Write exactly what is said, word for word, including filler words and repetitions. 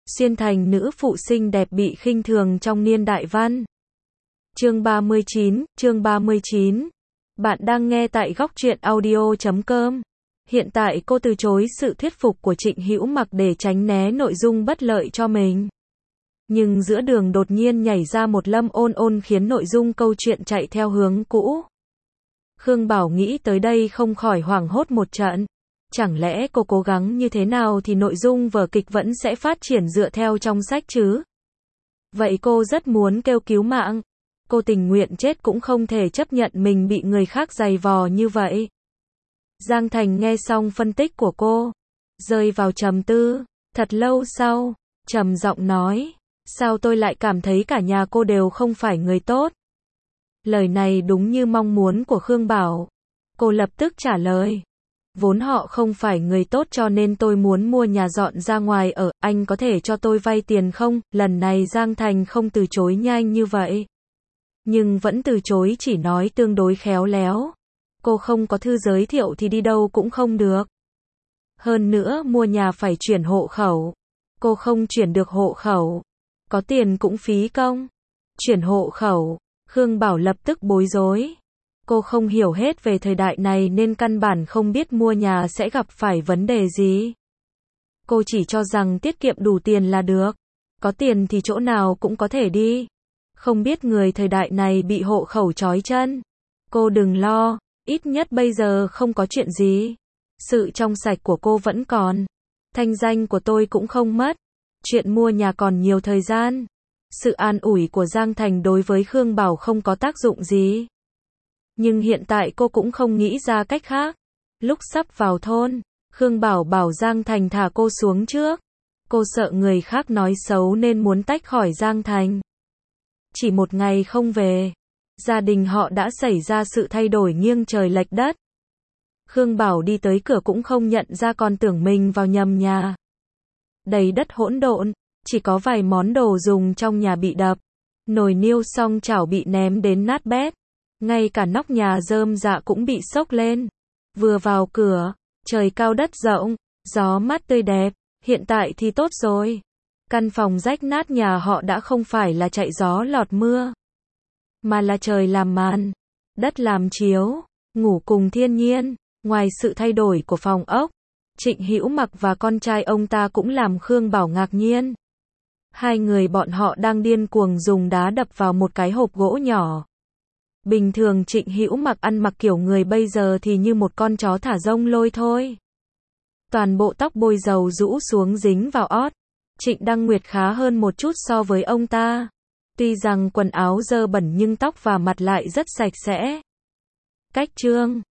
xuyên thành nữ phụ xinh đẹp bị khinh thường trong niên đại văn. Chương ba mươi chín, chương ba mươi chín. Bạn đang nghe tại góc truyện audio chấm com. Hiện tại cô từ chối sự thuyết phục của Trịnh Hữu Mặc để tránh né nội dung bất lợi cho mình. Nhưng giữa đường đột nhiên nhảy ra một Lâm Ôn Ôn khiến nội dung câu chuyện chạy theo hướng cũ. Khương Bảo nghĩ tới đây không khỏi hoảng hốt một trận. Chẳng lẽ cô cố gắng như thế nào thì nội dung vở kịch vẫn sẽ phát triển dựa theo trong sách chứ? Vậy cô rất muốn kêu cứu mạng. Cô tình nguyện chết cũng không thể chấp nhận mình bị người khác giày vò như vậy. Giang Thành nghe xong phân tích của cô, rơi vào trầm tư. Thật lâu sau, trầm giọng nói, sao tôi lại cảm thấy cả nhà cô đều không phải người tốt? Lời này đúng như mong muốn của Khương Bảo. Cô lập tức trả lời, vốn họ không phải người tốt cho nên tôi muốn mua nhà dọn ra ngoài ở, anh có thể cho tôi vay tiền không? Lần này Giang Thành không từ chối nhanh như vậy. Nhưng vẫn từ chối chỉ nói tương đối khéo léo. Cô không có thư giới thiệu thì đi đâu cũng không được. Hơn nữa mua nhà phải chuyển hộ khẩu. Cô không chuyển được hộ khẩu. Có tiền cũng phí công. Chuyển hộ khẩu. Khương Bảo lập tức bối rối. Cô không hiểu hết về thời đại này nên căn bản không biết mua nhà sẽ gặp phải vấn đề gì. Cô chỉ cho rằng tiết kiệm đủ tiền là được. Có tiền thì chỗ nào cũng có thể đi. Không biết người thời đại này bị hộ khẩu trói chân. Cô đừng lo, ít nhất bây giờ không có chuyện gì. Sự trong sạch của cô vẫn còn. Thanh danh của tôi cũng không mất. Chuyện mua nhà còn nhiều thời gian. Sự an ủi của Giang Thành đối với Khương Bảo không có tác dụng gì. Nhưng hiện tại cô cũng không nghĩ ra cách khác. Lúc sắp vào thôn, Khương Bảo bảo Giang Thành thả cô xuống trước. Cô sợ người khác nói xấu nên muốn tách khỏi Giang Thành. Chỉ một ngày không về, gia đình họ đã xảy ra sự thay đổi nghiêng trời lệch đất. Khương Bảo đi tới cửa cũng không nhận ra, còn tưởng mình vào nhầm nhà. Đầy đất hỗn độn, chỉ có vài món đồ dùng trong nhà bị đập. Nồi niêu song chảo bị ném đến nát bét. Ngay cả nóc nhà rơm rạ cũng bị xốc lên. Vừa vào cửa, trời cao đất rộng, gió mát tươi đẹp, hiện tại thì tốt rồi. Căn phòng rách nát nhà họ đã không phải là chạy gió lọt mưa, mà là trời làm màn, đất làm chiếu, ngủ cùng thiên nhiên. Ngoài sự thay đổi của phòng ốc, Trịnh Hữu Mặc và con trai ông ta cũng làm Khương Bảo ngạc nhiên. Hai người bọn họ đang điên cuồng dùng đá đập vào một cái hộp gỗ nhỏ. Bình thường Trịnh Hữu Mặc ăn mặc kiểu người bây giờ thì như một con chó thả rông lôi thôi. Toàn bộ tóc bôi dầu rũ xuống dính vào ót. Trịnh Đăng Nguyệt khá hơn một chút so với ông ta. Tuy rằng quần áo dơ bẩn nhưng tóc và mặt lại rất sạch sẽ. Cách chương